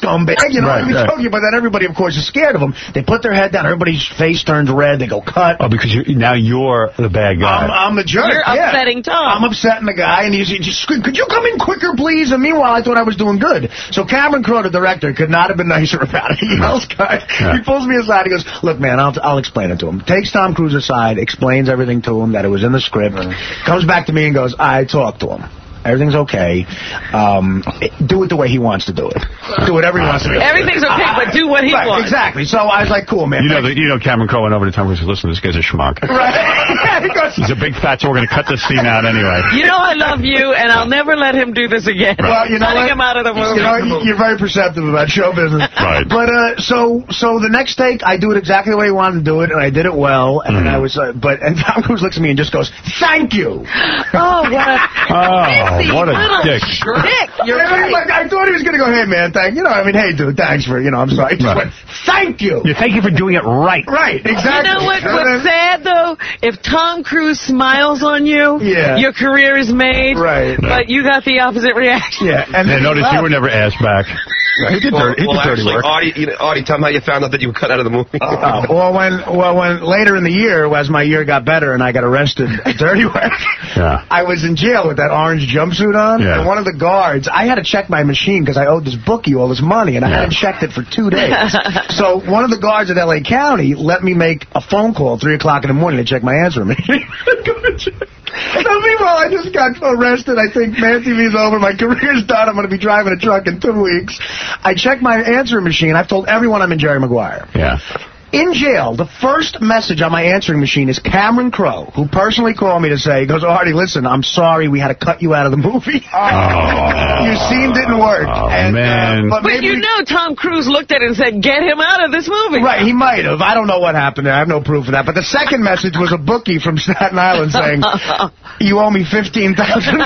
scumbag. You know, joking, but then everybody, of course, is scared of him. They put their head down. Everybody's face turns red. They go cut. Oh, because now you're the bad guy. I'm the jerk. You're upsetting Tom. I'm upsetting the guy, and he's just screaming, could you come in quicker, please? And meanwhile, I thought I was doing good. So Cameron Crowe, the director, could not have been nicer about it. He yells, he pulls me aside. He goes, look, man, I'll explain it to him. Takes Tom Cruise aside, explains everything to him, that it was in the script. Comes back to me and goes, I talked to him. Everything's okay. Do it the way he wants to do it. Do whatever he wants to do. Everything's okay, but do what he wants. Exactly. So I was like, cool, man. You know, Cameron Crowe went over to Tom Cruise and said, listen, this guy's a schmuck. Right. He's a big fat, so we're going to cut this scene out anyway. You know I love you, and I'll never let him do this again. Well, you know Cutting him out of the movie. You know, you're very perceptive about show business. Right. But, so the next take, I do it exactly the way he wanted to do it, and I did it well, and I was, and Tom Cruise looks at me and just goes, thank you. Oh, what a dick. You're right. Like, I thought he was going to go, hey, man, hey, dude, thanks for, I'm sorry. He just went, thank you. Yeah, thank you for doing it right. Right, exactly. You know what's sad, though? If Tom Cruise smiles on you, your career is made. Right. But you got the opposite reaction. Yeah. And notice you were never asked back. He did dirty work. Artie, tell me how you found out that you were cut out of the movie. Well, when later in the year, as my year got better and I got arrested at dirty work, I was in jail with that orange jumpsuit on. Yeah. And one of the guards, I had to check my machine because I owed this bookie all this money, and I hadn't checked it for 2 days. So one of the guards at L.A. County let me make a phone call at 3 o'clock in the morning to check my answering machine. So meanwhile, I just got arrested. I think Man TV's over. My career's done. I'm going to be driving a truck in 2 weeks. I checked my answering machine. I've told everyone I'm in Jerry Maguire. Yeah. In jail, the first message on my answering machine is Cameron Crowe, who personally called me to say, he goes, Artie, listen, I'm sorry we had to cut you out of the movie. Your scene didn't work. Oh, man. But you know Tom Cruise looked at it and said, get him out of this movie. Right, he might have. I don't know what happened there. I have no proof of that. But the second message was a bookie from Staten Island saying, you owe me $15,000.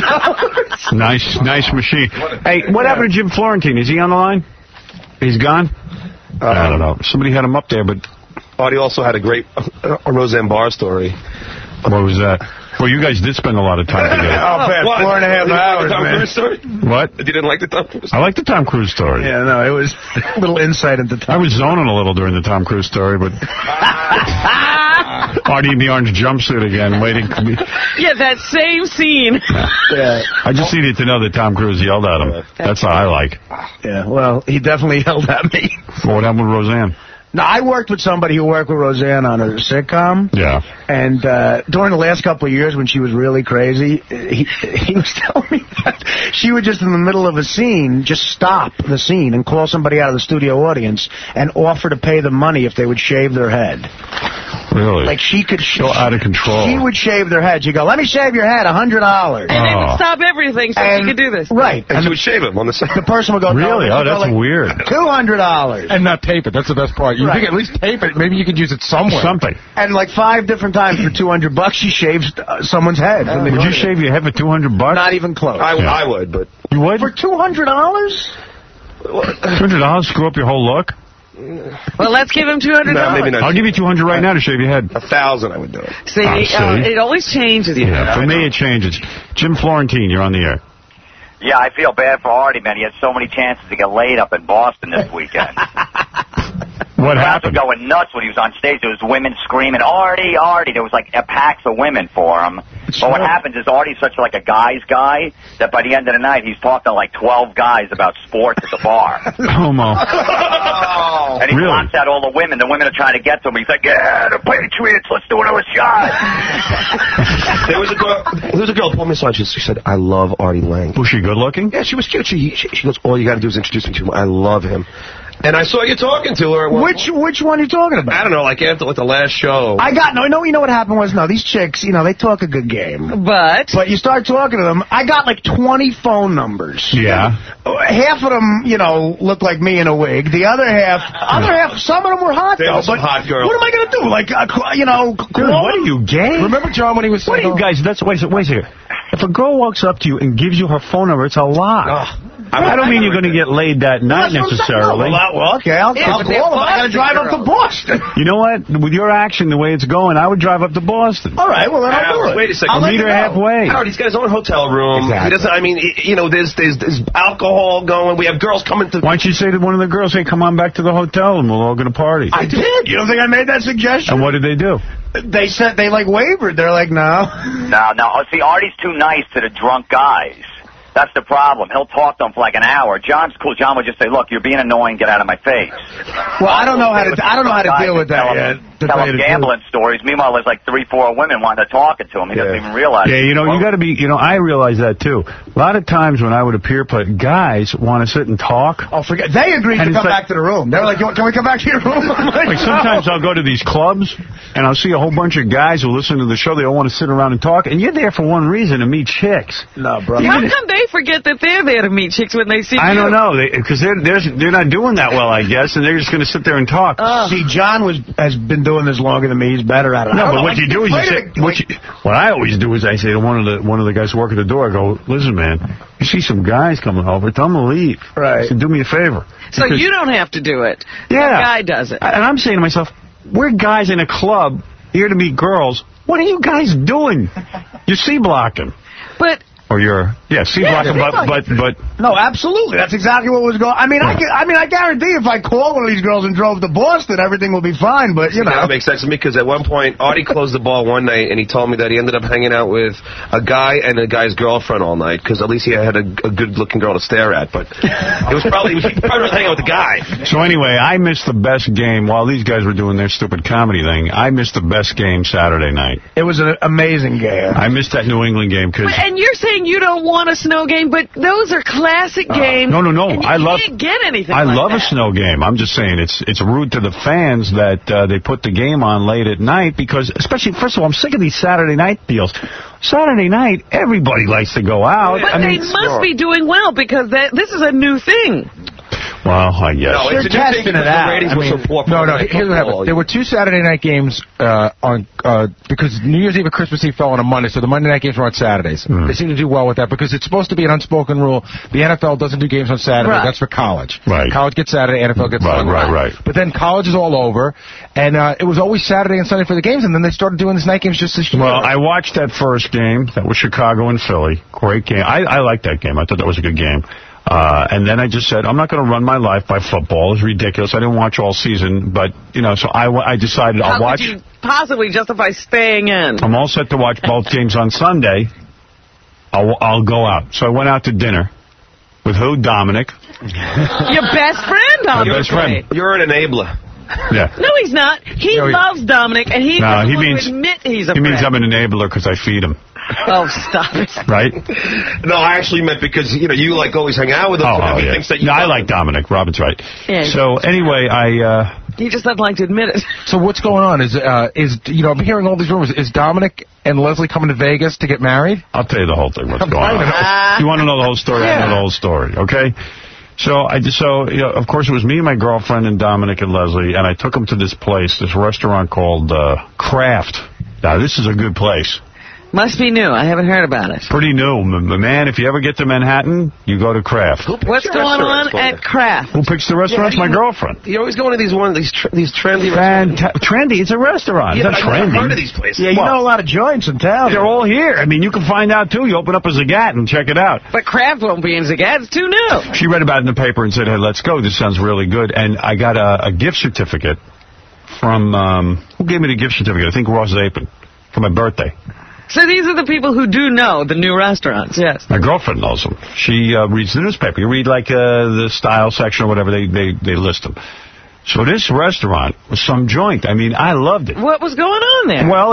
Nice machine. Hey, what happened to Jim Florentine? Is he on the line? He's gone? I don't know. Somebody had him up there, but... Artie also had a great Roseanne Barr story. What was that? Well, you guys did spend a lot of time together. Man, 4.5 hours, man. Story? What? You didn't like the Tom Cruise story? I like the Tom Cruise story. Yeah, no, it was a little insight into Tom. I was zoning a little during the Tom Cruise story, but... Artie in the orange jumpsuit again, waiting. Yeah, that same scene. Yeah. I just needed to know that Tom Cruise yelled at him. That's how I like. Yeah, well, he definitely yelled at me. What happened with Roseanne? No, I worked with somebody who worked with Roseanne on a sitcom. Yeah. And during the last couple of years when she was really crazy, he was telling me that she would just in the middle of a scene just stop the scene and call somebody out of the studio audience and offer to pay them money if they would shave their head. Really? Like she could... So out of control. She would shave their head. She'd go, let me shave your head, $100. And they would stop everything so she could do this. Right. And she would shave him on the side. The person would go, really? No, oh, that's weird. $200. And not tape it. That's the best part. You think at least tape it. Maybe you could use it somewhere. Something. And like 5 different times for $200, she shaves someo's head. Would you shave your head for $200? Not even close. I would, but... You would? For $200? $200? Screw up your whole look? Well, let's give him $200. No, maybe not. I'll give you $200 right now to shave your head. 1,000, I would do it. See, it always changes. Yeah, for me it changes. Jim Florentine, you're on the air. Yeah, I feel bad for Artie, man. He had so many chances to get laid up in Boston this weekend. What happened? He was going nuts when he was on stage. There was women screaming, Artie, Artie. There was like a pack of women for him. But what happens is Artie's such like a guy's guy that by the end of the night he's talking to like 12 guys about sports at the bar. Homo. And he blocks out all the women. The women are trying to get to him. He's like, yeah, the Patriots, let's do another shot. There was a girl pulled me aside. She said, I love Artie Lang. Was she good looking? Yeah, she was cute. She goes, all you got to do is introduce me to him. I love him. And I saw you talking to her. Which one are you talking about? I don't know, like after the last show. You know what happened was, these chicks, they talk a good game. But you start talking to them, I got like 20 phone numbers. Yeah. Half of them, look like me in a wig. The other half, some of them were hot, though. But hot girls. What am I going to do? Like, Dude, what are you, gay? Remember John when he was saying... What are you guys, wait a second. If a girl walks up to you and gives you her phone number, it's a lie. I don't mean you're going to get laid that night necessarily. Well, okay, I'll call him. I got to drive up to Boston. You know what? With your action, the way it's going, I would drive up to Boston. All right, well, then I'll do it. Wait a second. I'll meet her halfway. Howard, he's got his own hotel room. Exactly. He doesn't. I mean, you know, there's alcohol going. We have girls coming to. Why don't you say to one of the girls, hey, come on back to the hotel and we'll all go to party? I did. You don't think I made that suggestion? And what did they do? They said they wavered. They're like, no. No. See, Artie's too nice to the drunk guys. That's the problem. He'll talk to them for like an hour. John's cool. John would just say, "Look, you're being annoying. Get out of my face." Well, I don't know how to deal with that yet. Tell him gambling stories. Meanwhile, there's like 3-4 women wanting to talk to him. He doesn't even realize. Yeah, you know, you got to be. You know, I realize that too. A lot of times when I would appear, guys want to sit and talk. Oh, forget. They agreed to come back to the room. They're like, "Can we come back to your room?" Like sometimes I'll go to these clubs and I'll see a whole bunch of guys who listen to the show. They all want to sit around and talk, and you're there for one reason, to meet chicks. No, bro. How come they forget that they're there to meet chicks when they see you? I don't know, because they're not doing that well, I guess, and they're just going to sit there and talk. See, John has been doing this longer than me. He's better at it. No, but what you do is what I always do is I say to one of the guys who work at the door, I go, listen, man, you see some guys coming over, tell them to leave. Right. I said, do me a favor. So you don't have to do it. Yeah. The guy does it. And I'm saying to myself, we're guys in a club here to meet girls. What are you guys doing? You're C-blocking. But... Or you're, C-blocking, but... No, absolutely. That's exactly what was going on. I mean, I guarantee if I called one of these girls and drove to Boston, everything will be fine, but, you know. That makes sense to me, because at one point, Artie closed the ball one night, and he told me that he ended up hanging out with a guy and a guy's girlfriend all night, because at least he had a good-looking girl to stare at, but he was probably hanging out with the guy. So anyway, I missed the best game. While these guys were doing their stupid comedy thing, I missed the best game Saturday night. It was an amazing game. I missed that New England game, because... And you're saying you don't want a snow game, but those are classic games. No. You can't get anything I like love that. a snow game. I'm just saying it's rude to the fans that they put the game on late at night, because, especially, first of all, I'm sick of these Saturday night deals. Saturday night, everybody likes to go out. But they must be doing well, because this is a new thing. Well, I guess. No, They're testing it out. Here's what happened. There were 2 Saturday night games because New Year's Eve and Christmas Eve fell on a Monday, so the Monday night games were on Saturdays. They seem to do well with that, because it's supposed to be an unspoken rule. The NFL doesn't do games on Saturday. Right. That's for college. Right. College gets Saturday, NFL gets Sunday. Right. But then college is all over, and it was always Saturday and Sunday for the games, and then they started doing these night games just this year. Well, I watched that first game. That was Chicago and Philly. Great game. I liked that game. I thought that was a good game. And then I just said, I'm not going to run my life by football. It's ridiculous. I didn't watch all season, but, you know, so I decided I'll watch. How could you possibly justify staying in? I'm all set to watch both games on Sunday. I'll go out. So I went out to dinner with who? Dominic. Your best friend, Dominic. Your best friend. You're an enabler. Yeah. No, he's not. He loves Dominic, and he doesn't want to admit he's a friend. He means I'm an enabler because I feed him. Oh, stop it. Right? No, I actually meant because, you know, you like always hang out with him. Yeah. Thinks that you I like Dominic. Robin's right. Yeah, so, anyway, he just doesn't like to admit it. So what's going on? Is I'm hearing all these rumors. Is Dominic and Leslie coming to Vegas to get married? I'll tell you the whole thing, what's going on. You want to know the whole story? Yeah. I know the whole story, okay? So, of course, it was me and my girlfriend and Dominic and Leslie, and I took them to this place, this restaurant called Kraft. Now, this is a good place. Must be new. I haven't heard about it. Pretty new. Man, if you ever get to Manhattan, you go to Kraft. What's going on at Kraft? Who picks the restaurants? My girlfriend. You always go into these trendy restaurants. Trendy? It's a restaurant. Yeah, it's not trendy. I've heard of these places. Yeah, you know a lot of joints in town. They're all here. I mean, you can find out, too. You open up a Zagat and check it out. But Kraft won't be in Zagat. It's too new. She read about it in the paper and said, hey, let's go. This sounds really good. And I got a gift certificate from, who gave me the gift certificate? I think Ross Zapin, for my birthday. So these are the people who do know the new restaurants, yes. My girlfriend knows them. She reads the newspaper. You read, like, the style section or whatever, they list them. So this restaurant was some joint. I mean, I loved it. What was going on there? Well,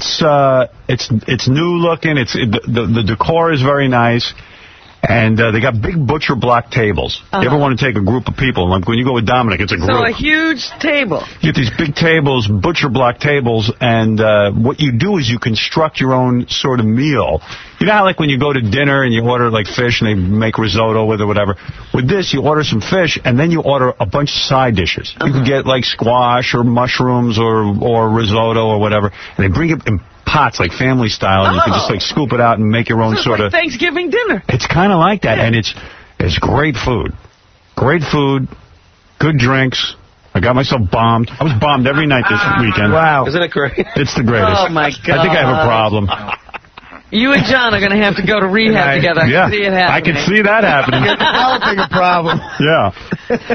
it's new looking. The decor is very nice. And they got big butcher block tables. You ever want to take a group of people? Like when you go with Dominic, it's a group. So a huge table. You get these big tables, butcher block tables, and what you do is you construct your own sort of meal. You know how like when you go to dinner and you order like fish and they make risotto with it or whatever? With this, you order some fish and then you order a bunch of side dishes. You can get like squash or mushrooms or risotto or whatever, and they bring it in pots, like family style, and you can just like scoop it out and make your own sort of Thanksgiving dinner. It's kind of like that, and It's great food. Great food, good drinks. I got myself bombed. I was bombed every night this weekend. Wow. Isn't it great? It's the greatest. Oh, my God. I think I have a problem. You and John are going to have to go to rehab together. I can see it happening. I can see that happening. You're developing a problem. Yeah.